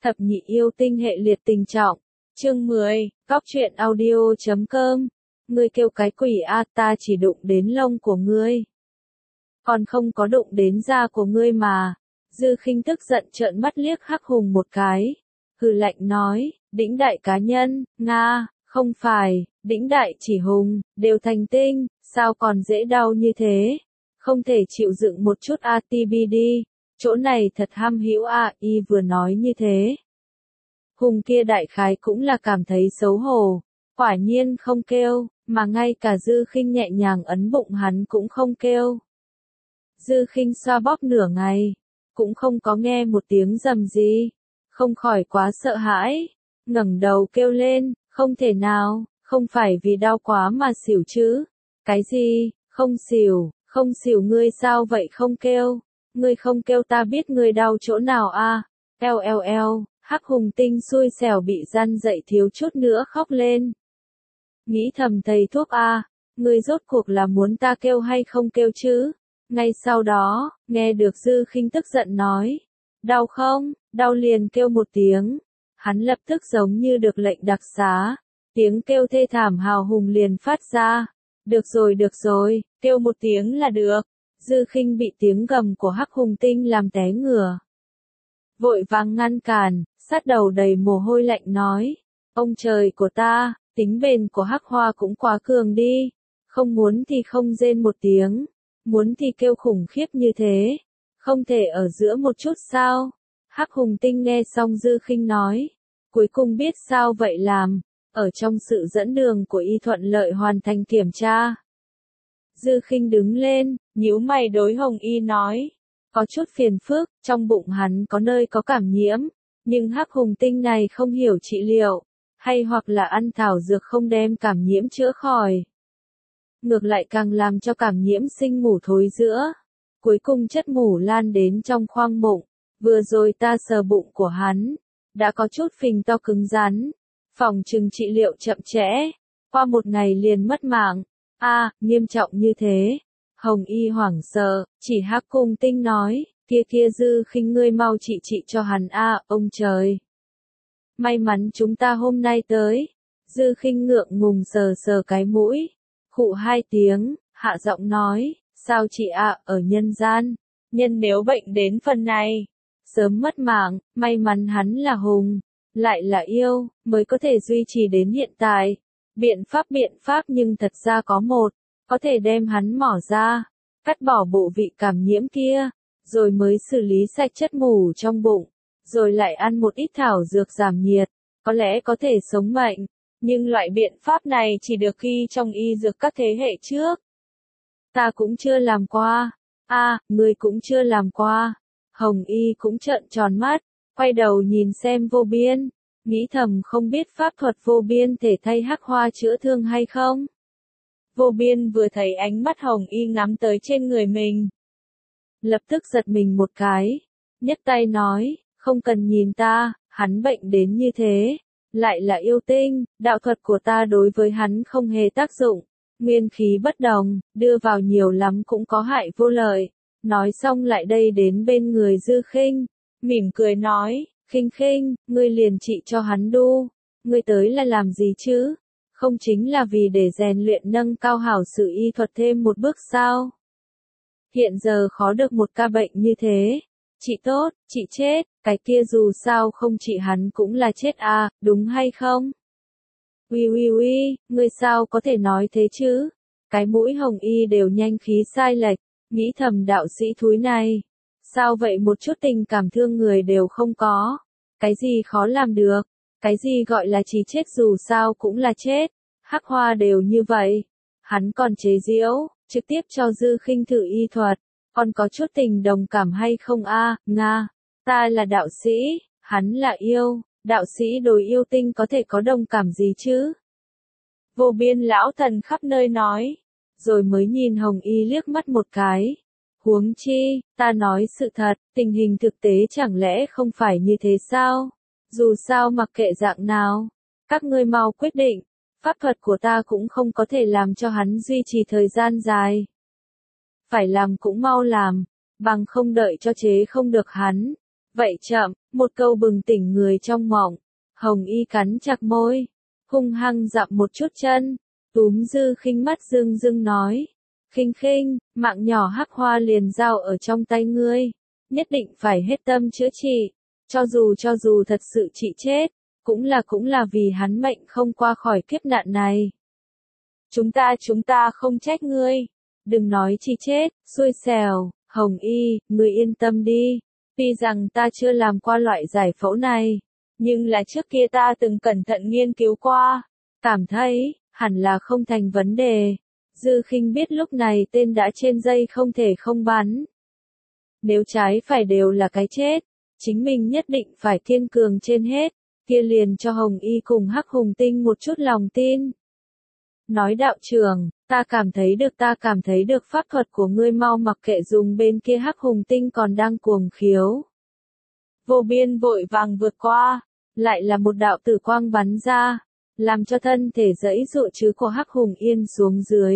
Thập nhị yêu tinh hệ liệt tình trọng. Chương 10, Cóc truyện audio.com. Ngươi kêu cái quỷ a, ta chỉ đụng đến lông của ngươi. Còn không có đụng đến da của ngươi mà. Dư Khinh tức giận trợn mắt liếc Hắc Hùng một cái. Hừ lạnh nói, đĩnh đại cá nhân, Nga, không phải, đĩnh đại chỉ hùng, đều thành tinh, sao còn dễ đau như thế? Không thể chịu đựng một chút ATBD, chỗ này thật ham hữu a, y vừa nói như thế. Hùng kia đại khái cũng là cảm thấy xấu hổ, quả nhiên không kêu, mà ngay cả Dư Khinh nhẹ nhàng ấn bụng hắn cũng không kêu. Dư Khinh xoa bóp nửa ngày, cũng không có nghe một tiếng rầm gì, không khỏi quá sợ hãi, ngẩng đầu kêu lên, không thể nào, không phải vì đau quá mà xỉu chứ? Cái gì, không xỉu ngươi sao vậy không kêu? Ngươi không kêu ta biết ngươi đau chỗ nào a? Hắc Hùng tinh xui xẻo bị răn dậy thiếu chút nữa khóc lên. Nghĩ thầm thầy thuốc a, ngươi rốt cuộc là muốn ta kêu hay không kêu chứ? Ngay sau đó, nghe được Dư Khinh tức giận nói, đau không, đau liền kêu một tiếng. Hắn lập tức giống như được lệnh đặc xá, tiếng kêu thê thảm hào hùng liền phát ra. Được rồi, kêu một tiếng là được. Dư Khinh bị tiếng gầm của Hắc Hùng tinh làm té ngửa. Vội vàng ngăn cản, sát đầu đầy mồ hôi lạnh nói, ông trời của ta, tính bền của Hắc Hoa cũng quá cường đi, không muốn thì không rên một tiếng, muốn thì kêu khủng khiếp như thế, không thể ở giữa một chút sao? Hắc Hùng tinh nghe xong Dư Khinh nói, cuối cùng biết sao vậy làm, ở trong sự dẫn đường của y thuận lợi hoàn thành kiểm tra. Dư Khinh đứng lên, nhíu mày đối Hồng Y nói, có chút phiền phức, trong bụng hắn có nơi có cảm nhiễm, nhưng Hắc Hùng tinh này không hiểu trị liệu, hay hoặc là ăn thảo dược không đem cảm nhiễm chữa khỏi. Ngược lại càng làm cho cảm nhiễm sinh mủ thối rữa, cuối cùng chất mủ lan đến trong khoang bụng, vừa rồi ta sờ bụng của hắn, đã có chút phình to cứng rắn, phòng chừng trị liệu chậm trễ, qua một ngày liền mất mạng. A, nghiêm trọng như thế. Hồng Y hoảng sợ, chỉ Hắc Hùng tinh nói, kia Dư Khinh ngươi mau trị cho hắn a, ông trời. May mắn chúng ta hôm nay tới. Dư Khinh ngượng ngùng sờ cái mũi, khụ hai tiếng, hạ giọng nói, sao chị ạ, ở nhân gian, nhân nếu bệnh đến phần này, sớm mất mạng, may mắn hắn là hùng, lại là yêu, mới có thể duy trì đến hiện tại. Biện pháp nhưng thật ra có một, có thể đem hắn mỏ ra, cắt bỏ bộ vị cảm nhiễm kia, rồi mới xử lý sạch chất mủ trong bụng, rồi lại ăn một ít thảo dược giảm nhiệt, có lẽ có thể sống mệnh, nhưng loại biện pháp này chỉ được ghi trong y dược các thế hệ trước. Ta cũng chưa làm qua, ngươi cũng chưa làm qua. Hồng Y cũng trợn tròn mắt, quay đầu nhìn xem Vô Biên. Nghĩ thầm không biết pháp thuật Vô Biên thể thay Hắc Hoa chữa thương hay không. Vô Biên vừa thấy ánh mắt Hồng Y ngắm tới trên người mình, lập tức giật mình một cái, nhấc tay nói, không cần nhìn ta, hắn bệnh đến như thế, lại là yêu tinh, đạo thuật của ta đối với hắn không hề tác dụng, nguyên khí bất đồng, đưa vào nhiều lắm cũng có hại vô lợi. Nói xong lại đây đến bên người Dư Khinh, mỉm cười nói, Khinh, ngươi liền trị cho hắn đu, ngươi tới là làm gì chứ? Không chính là vì để rèn luyện nâng cao hảo sự y thuật thêm một bước sao? Hiện giờ khó được một ca bệnh như thế, trị tốt, trị chết, cái kia dù sao không trị hắn cũng là chết à, đúng hay không? Uy, ngươi sao có thể nói thế chứ? Cái mũi Hồng Y đều nhanh khí sai lệch, nghĩ thầm đạo sĩ thúi này. Sao vậy một chút tình cảm thương người đều không có? Cái gì khó làm được? Cái gì gọi là chỉ chết dù sao cũng là chết? Hắc Hoa đều như vậy. Hắn còn chế giễu, trực tiếp cho Dư Khinh thử y thuật. Còn có chút tình đồng cảm hay không a? Nga, ta là đạo sĩ, hắn là yêu. Đạo sĩ đối yêu tinh có thể có đồng cảm gì chứ? Vô Biên lão thần khắp nơi nói. Rồi mới nhìn Hồng Y liếc mắt một cái. Huống chi, ta nói sự thật, tình hình thực tế chẳng lẽ không phải như thế sao? Dù sao mặc kệ dạng nào, các ngươi mau quyết định, pháp thuật của ta cũng không có thể làm cho hắn duy trì thời gian dài. Phải làm cũng mau làm, bằng không đợi cho chế không được hắn, Vậy chậm, một câu bừng tỉnh người trong mộng. Hồng Y cắn chặt môi, hung hăng dậm một chút chân, túm Dư Khinh mắt rưng rưng nói. Khinh Khinh, mạng nhỏ Hắc Hoa liền giao ở trong tay ngươi, nhất định phải hết tâm chữa trị, cho dù thật sự chị chết, cũng là vì hắn mệnh không qua khỏi kiếp nạn này. Chúng ta không trách ngươi, đừng nói chị chết, xui xẻo, Hồng Y, ngươi yên tâm đi, tuy rằng ta chưa làm qua loại giải phẫu này, nhưng là trước kia ta từng cẩn thận nghiên cứu qua, cảm thấy, hẳn là không thành vấn đề. Dư Khinh biết lúc này tên đã trên dây không thể không bắn. Nếu trái phải đều là cái chết, chính mình nhất định phải kiên cường trên hết, kia liền cho Hồng Y cùng Hắc Hùng Tinh một chút lòng tin. Nói đạo trưởng, ta cảm thấy được pháp thuật của ngươi mau mặc kệ dùng bên kia Hắc Hùng Tinh còn đang cuồng khiếu. Vô Biên vội vàng vượt qua, lại là một đạo tử quang bắn ra, làm cho thân thể giãy giụa chứ của Hắc Hùng Yên xuống dưới.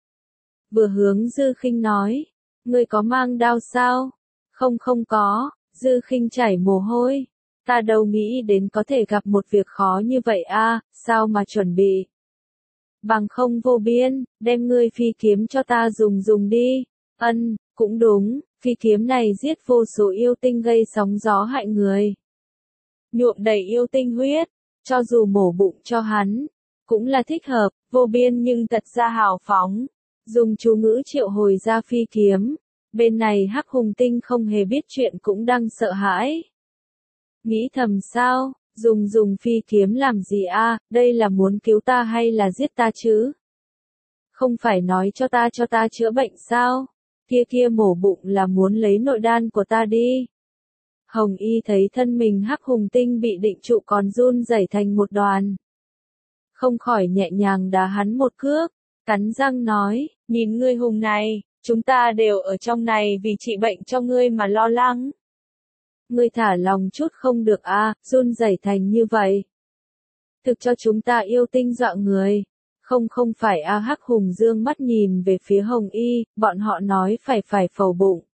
Vừa hướng Dư Khinh nói, ngươi có mang đao sao? Không có, Dư Khinh chảy mồ hôi. Ta đâu nghĩ đến có thể gặp một việc khó như vậy a, sao mà chuẩn bị. Bằng không Vô Biên, đem ngươi phi kiếm cho ta dùng đi. Ân, cũng đúng, phi kiếm này giết vô số yêu tinh gây sóng gió hại người. Nhuộm đầy yêu tinh huyết, cho dù mổ bụng cho hắn, cũng là thích hợp. Vô Biên nhưng thật ra hào phóng, dùng chú ngữ triệu hồi ra phi kiếm. Bên này Hắc Hùng Tinh không hề biết chuyện cũng đang sợ hãi. Nghĩ thầm sao, dùng phi kiếm làm gì a, đây là muốn cứu ta hay là giết ta chứ? Không phải nói cho ta chữa bệnh sao? Kia mổ bụng là muốn lấy nội đan của ta đi. Hồng Y thấy thân mình Hắc Hùng Tinh bị định trụ còn run rẩy thành một đoàn. Không khỏi nhẹ nhàng đá hắn một cước, cắn răng nói, nhìn ngươi hùng này, chúng ta đều ở trong này vì trị bệnh cho ngươi mà lo lắng. Ngươi thả lòng chút không được a, run rẩy thành như vậy. Thực cho chúng ta yêu tinh dọa người. Không phải a. Hắc Hùng dương mắt nhìn về phía Hồng Y, bọn họ nói phải phẫu bụng.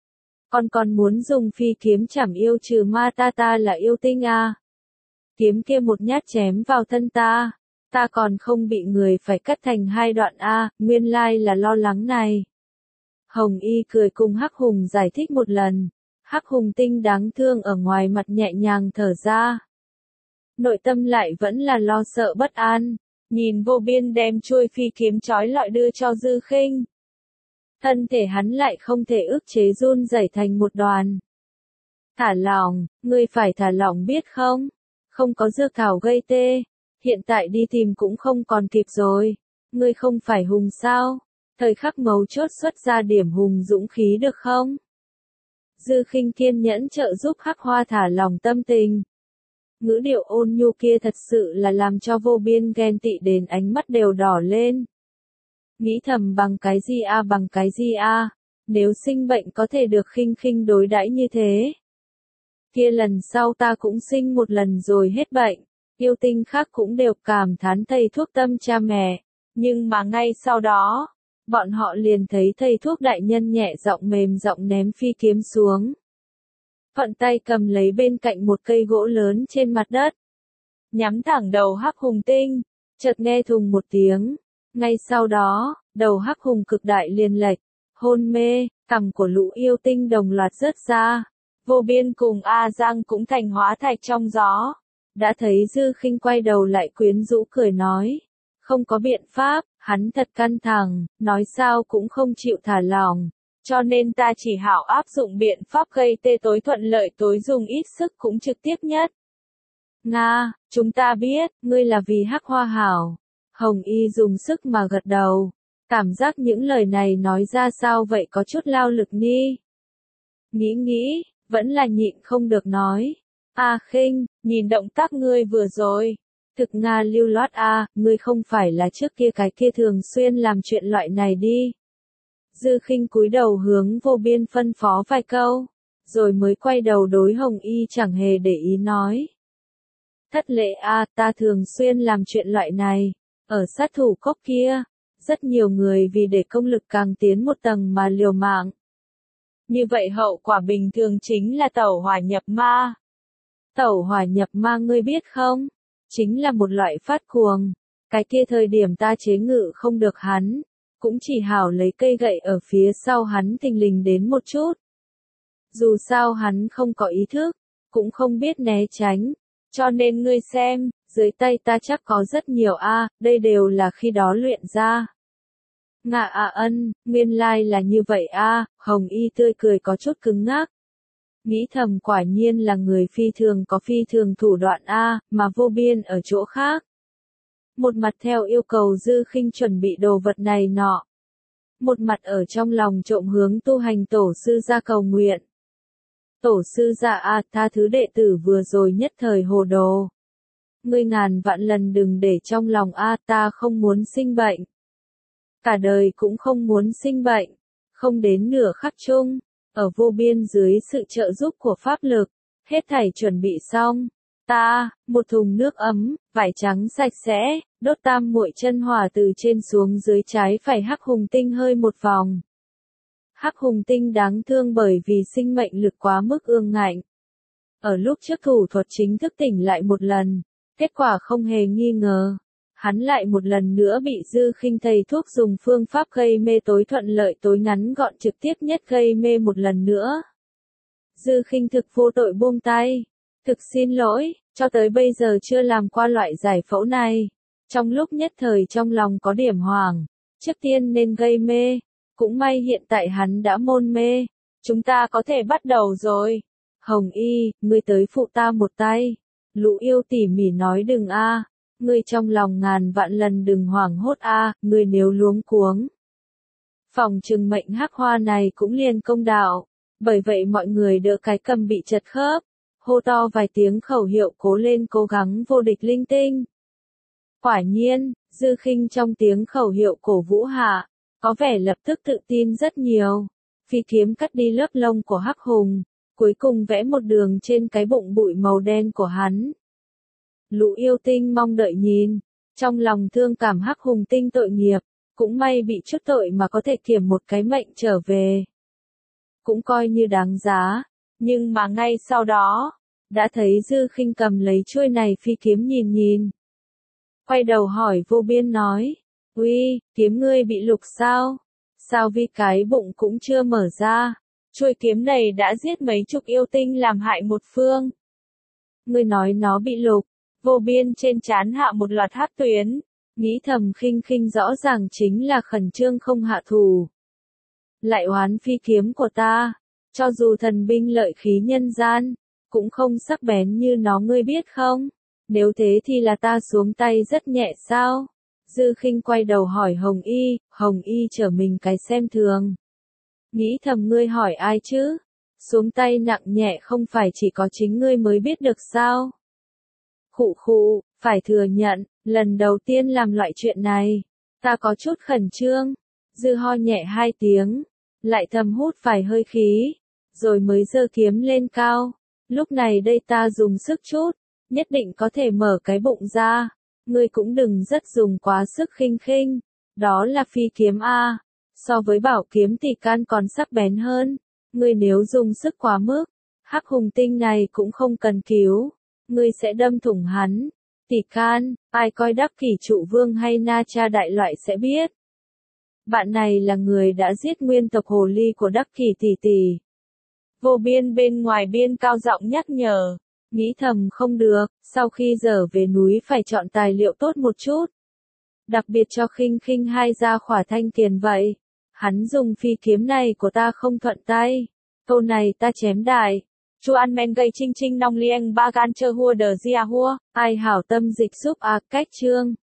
Còn muốn dùng phi kiếm chảm yêu trừ ma ta là yêu tinh a. Kiếm kia một nhát chém vào thân ta còn không bị người phải cắt thành hai đoạn a, nguyên lai là lo lắng này. Hồng Y cười cùng Hắc Hùng giải thích một lần. Hắc Hùng Tinh đáng thương ở ngoài mặt nhẹ nhàng thở ra. Nội tâm lại vẫn là lo sợ bất an, nhìn Vô Biên đem chuôi phi kiếm trói lọi đưa cho Dư Khinh. Thân thể hắn lại không thể ức chế run rẩy thành một đoàn. Thả lỏng, ngươi phải thả lỏng biết không? Không có dược thảo gây tê, hiện tại đi tìm cũng không còn kịp rồi. Ngươi không phải hùng sao? Thời khắc mấu chốt xuất ra điểm hùng dũng khí được không? Dư Khinh kiên nhẫn trợ giúp Hắc Hoa thả lỏng tâm tình. Ngữ điệu ôn nhu kia thật sự là làm cho Vô Biên ghen tị đến ánh mắt đều đỏ lên. Nghĩ thầm bằng cái gì a, nếu sinh bệnh có thể được Khinh Khinh đối đãi như thế. Kia lần sau ta cũng sinh một lần rồi hết bệnh, yêu tinh khác cũng đều cảm thán thầy thuốc tâm cha mẹ, nhưng mà ngay sau đó, bọn họ liền thấy thầy thuốc đại nhân nhẹ giọng mềm giọng ném phi kiếm xuống. Thuận tay cầm lấy bên cạnh một cây gỗ lớn trên mặt đất. Nhắm thẳng đầu Hắc Hùng Tinh, chợt nghe thùng một tiếng. Ngay sau đó, đầu Hắc Hùng cực đại liền lệch, hôn mê, cằm của lũ yêu tinh đồng loạt rớt ra. Vô Biên cùng A Giang cũng thành hóa thạch trong gió. Đã thấy Dư Khinh quay đầu lại quyến rũ cười nói. Không có biện pháp, hắn thật căng thẳng, nói sao cũng không chịu thả lỏng. Cho nên ta chỉ hảo áp dụng biện pháp gây tê tối thuận lợi tối dùng ít sức cũng trực tiếp nhất. Nga, chúng ta biết, ngươi là vì Hắc Hoa hảo. Hồng Y dùng sức mà gật đầu. Cảm giác những lời này nói ra sao vậy có chút lao lực ni. Nghĩ, vẫn là nhịn không được nói. A Khinh, nhìn động tác ngươi vừa rồi. Thực Nga lưu loát a, ngươi không phải là trước kia cái kia thường xuyên làm chuyện loại này đi. Dư Khinh cúi đầu hướng Vô Biên phân phó vài câu, rồi mới quay đầu đối Hồng Y chẳng hề để ý nói. Thất lệ a, ta thường xuyên làm chuyện loại này, ở sát thủ cốc kia, rất nhiều người vì để công lực càng tiến một tầng mà liều mạng. Như vậy hậu quả bình thường chính là tẩu hỏa nhập ma. Tẩu hỏa nhập ma ngươi biết không? Chính là một loại phát cuồng. Cái kia thời điểm ta chế ngự không được hắn, cũng chỉ hảo lấy cây gậy ở phía sau hắn thình lình đến một chút. Dù sao hắn không có ý thức, cũng không biết né tránh, cho nên ngươi xem, dưới tay ta chắc có rất nhiều đây đều là khi đó luyện ra. Ngạ ân, nguyên lai là như vậy Hồng Y tươi cười có chút cứng ngắc. Nghĩ thầm quả nhiên là người phi thường có phi thường thủ đoạn mà vô biên ở chỗ khác. Một mặt theo yêu cầu Dư Khinh chuẩn bị đồ vật này nọ. Một mặt ở trong lòng trộm hướng tu hành tổ sư ra cầu nguyện. Tổ sư ra tha thứ đệ tử vừa rồi nhất thời hồ đồ. Ngươi ngàn vạn lần đừng để trong lòng ta không muốn sinh bệnh. Cả đời cũng không muốn sinh bệnh. Không đến nửa khắc chung, ở vô biên dưới sự trợ giúp của pháp lực, hết thảy chuẩn bị xong. Một thùng nước ấm, vải trắng sạch sẽ, đốt tam muội chân hỏa từ trên xuống dưới trái phải hắc hùng tinh hơi một vòng. Hắc hùng tinh đáng thương bởi vì sinh mệnh lực quá mức ương ngạnh. Ở lúc trước thủ thuật chính thức tỉnh lại một lần, kết quả không hề nghi ngờ. Hắn lại một lần nữa bị Dư Khinh thầy thuốc dùng phương pháp gây mê tối thuận lợi tối ngắn gọn trực tiếp nhất gây mê một lần nữa. Dư Khinh thực vô tội buông tay. Thực xin lỗi, cho tới bây giờ chưa làm qua loại giải phẫu này. Trong lúc nhất thời trong lòng có điểm hoảng, trước tiên nên gây mê. Cũng may hiện tại hắn đã môn mê. Chúng ta có thể bắt đầu rồi. Hồng Y, ngươi tới phụ ta một tay. Lũ yêu tỉ mỉ nói đừng ngươi trong lòng ngàn vạn lần đừng hoảng hốt ngươi nếu luống cuống. Phòng trừng mệnh hắc hoa này cũng liền công đạo. Bởi vậy mọi người đỡ cái cầm bị chật khớp. Hô to vài tiếng khẩu hiệu cố lên cố gắng vô địch linh tinh. Quả nhiên, Dư Khinh trong tiếng khẩu hiệu cổ vũ hạ, có vẻ lập tức tự tin rất nhiều. Phi kiếm cắt đi lớp lông của hắc hùng, cuối cùng vẽ một đường trên cái bụng bụi màu đen của hắn. Lũ yêu tinh mong đợi nhìn, trong lòng thương cảm hắc hùng tinh tội nghiệp, cũng may bị chút tội mà có thể kiểm một cái mệnh trở về. Cũng coi như đáng giá. Nhưng mà ngay sau đó, đã thấy Dư Khinh cầm lấy chuôi này phi kiếm nhìn. Quay đầu hỏi vô biên nói, uy, kiếm ngươi bị lục sao? Sao vì cái bụng cũng chưa mở ra? Chuôi kiếm này đã giết mấy chục yêu tinh làm hại một phương. Ngươi nói nó bị lục, vô biên trên trán hạ một loạt hắc tuyến, nghĩ thầm Khinh rõ ràng chính là khẩn trương không hạ thủ. Lại oán phi kiếm của ta. Cho dù thần binh lợi khí nhân gian, cũng không sắc bén như nó ngươi biết không? Nếu thế thì là ta xuống tay rất nhẹ sao? Dư Khinh quay đầu hỏi Hồng Y trở mình cái xem thường. Nghĩ thầm ngươi hỏi ai chứ? Xuống tay nặng nhẹ không phải chỉ có chính ngươi mới biết được sao? Khụ, phải thừa nhận, lần đầu tiên làm loại chuyện này, ta có chút khẩn trương. Dư ho nhẹ hai tiếng, lại thầm hút vài hơi khí. Rồi mới giơ kiếm lên cao. Lúc này đây ta dùng sức chút, nhất định có thể mở cái bụng ra. Ngươi cũng đừng rất dùng quá sức Khinh. Đó là phi kiếm so với bảo kiếm tỷ can còn sắc bén hơn. Ngươi nếu dùng sức quá mức, hắc hùng tinh này cũng không cần cứu. Ngươi sẽ đâm thủng hắn. Tỷ can, ai coi Đắc Kỷ Trụ Vương hay Na Cha đại loại sẽ biết. Bạn này là người đã giết nguyên tộc hồ ly của Đắc Kỷ tỷ tỷ. Vô biên bên ngoài biên cao giọng nhắc nhở. Nghĩ thầm không được, sau khi trở về núi phải chọn tài liệu tốt một chút. Đặc biệt cho Khinh hai ra khỏa thanh tiền vậy. Hắn dùng phi kiếm này của ta không thuận tay. Câu này ta chém đại. Chu An Men gây chinh nong lieng ba gan chơ hua đờ gia hua. Ai hảo tâm dịch giúp cách chương.